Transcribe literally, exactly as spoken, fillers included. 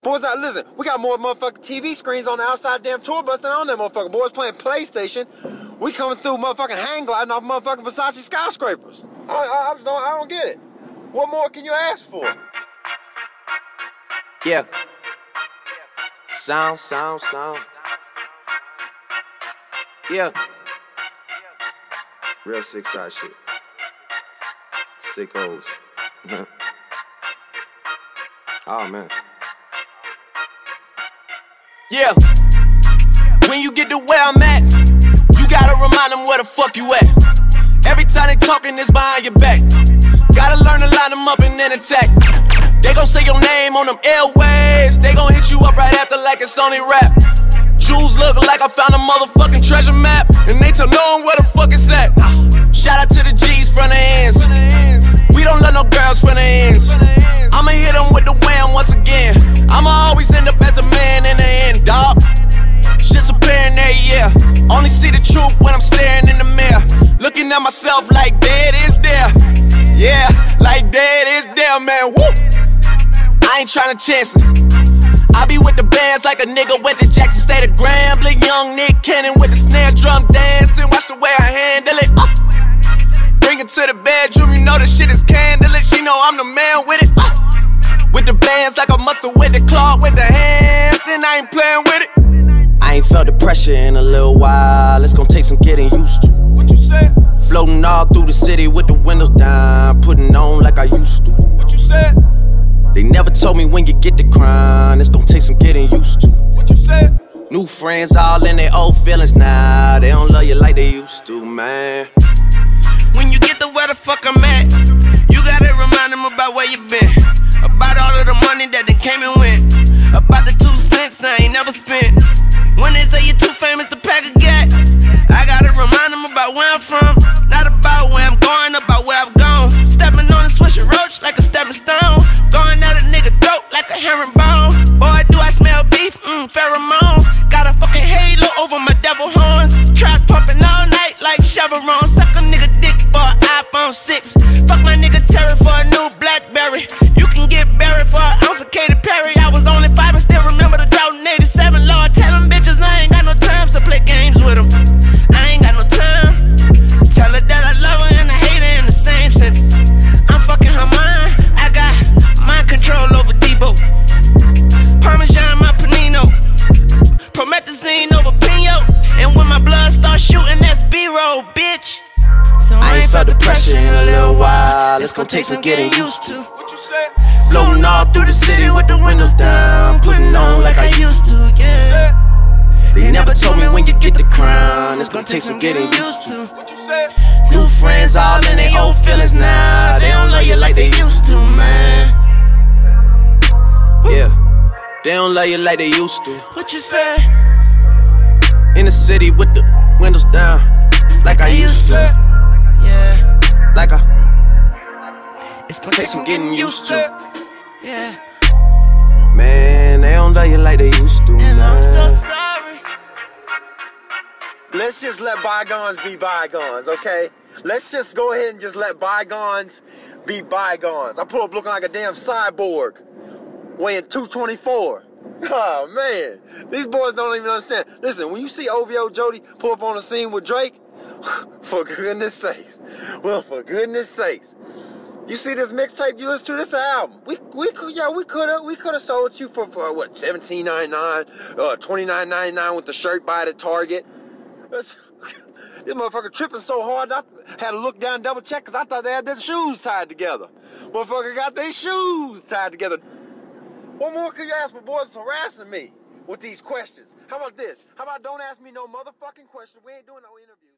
Boys out, listen, we got more motherfucking T V screens on the outside damn tour bus than on that motherfucker. Boys playing PlayStation. We coming through motherfucking hang gliding off motherfucking Versace skyscrapers. I, I, I just don't, I don't get it. What more can you ask for? Yeah. Sound, sound, sound. Yeah. Real sick side shit. Sick hoes. Oh man. Yeah. When you get to where I'm at, you gotta remind them where the fuck you at. Every time they talking, it's behind your back. Gotta learn to line them up and then attack. They gon' say your name on them airwaves. They gon' hit you up right after like it's only rap. Jewels look like I found a motherfucking treasure map, and they tell no one where the fuck it's at. Shout out to the G's from the ends. We don't let no girls from the ends. I'ma hit them with the wham once again. I'ma always end up as a man in the end, dawg. Shit's apparent there, yeah. Only see the truth when I'm staring in the mirror. Looking at myself like dead is there. Yeah, like dead is there, man, woo. I ain't tryna chance it. I be with the bands like a nigga went to Jackson State of Grambling. Young Nick Cannon with the snare drum dancing. Watch the way I handle it. Uh. Bring it to the bedroom, you know the shit is candlelit. She know I'm the man with it. Uh. With the bands like a mustard with the claw, with the hands, then I ain't playing with it. I ain't felt the pressure in a little while. It's gonna take some getting used to. What you say? Floating all through the city with the windows down, putting on like I used to. What you said? They never told me when you get the crown, it's gonna take some getting used to. What you said? New friends all in their old feelings now. They don't love you like they used to, man. When you get to where the fuck I'm at, you gotta remind them about where you been. About all of the money that they came and went. About the two cents I ain't never spent. When they say you're too famous to pack a gat, I gotta remind them about where I'm from. Not about where I'm going, about where I've gone. Stepping on a swisher roach like a stepping stone. Going at a nigga throat like a herringbone. Boy, do I smell beef, mmm, pheromones. Got a fucking halo over my devil horns. Trap pumping all night like Chevron. Suck a nigga dick for an iPhone six. Fuck my nigga Terry for a new Blackberry. You can get buried for an ounce of Katy Perry. I was only five and still remember the drought in eighty-seven. Lord, tell them bitches I ain't got no time to play games with them. I ain't got no time. Tell her that I love her and I hate her in the same sentence. I'm fucking her mind. I got mind control over Debo. Parmesan my panino. Promethazine over Pino. And when my blood starts shooting, that's B-roll, bitch. So I ain't felt the pressure in a little while. It's gonna take some getting used to. What you say? Floating all through the city with the windows down, putting on like I used to, yeah. They never told me when you get the crown, it's gonna take some getting used to. New friends all in their old feelings now. They don't love you like they used to, man. Yeah, they don't love you like they used to. What you say? In the city with the windows down, like I used to. Yeah, like I it's gonna take some getting used to. Yeah, man, they don't love you like they used to, and man. I'm so sorry. Let's just let bygones be bygones, okay? Let's just go ahead and just let bygones be bygones. I pull up looking like a damn cyborg, weighing two twenty-four. Oh, man. These boys don't even understand. Listen, when you see O V O Jody pull up on the scene with Drake, for goodness sakes. Well, for goodness sakes. You see this mixtape you listen to, this album. We we could yeah, we could have we could have sold you for, for what, seventeen ninety-nine, uh twenty-nine ninety-nine with the shirt buy at Target. This motherfucker tripping so hard I had to look down and double check because I thought they had their shoes tied together. Motherfucker got their shoes tied together. What more could you ask for? Boys harassing me with these questions? How about this? How about don't ask me no motherfucking questions? We ain't doing no interviews.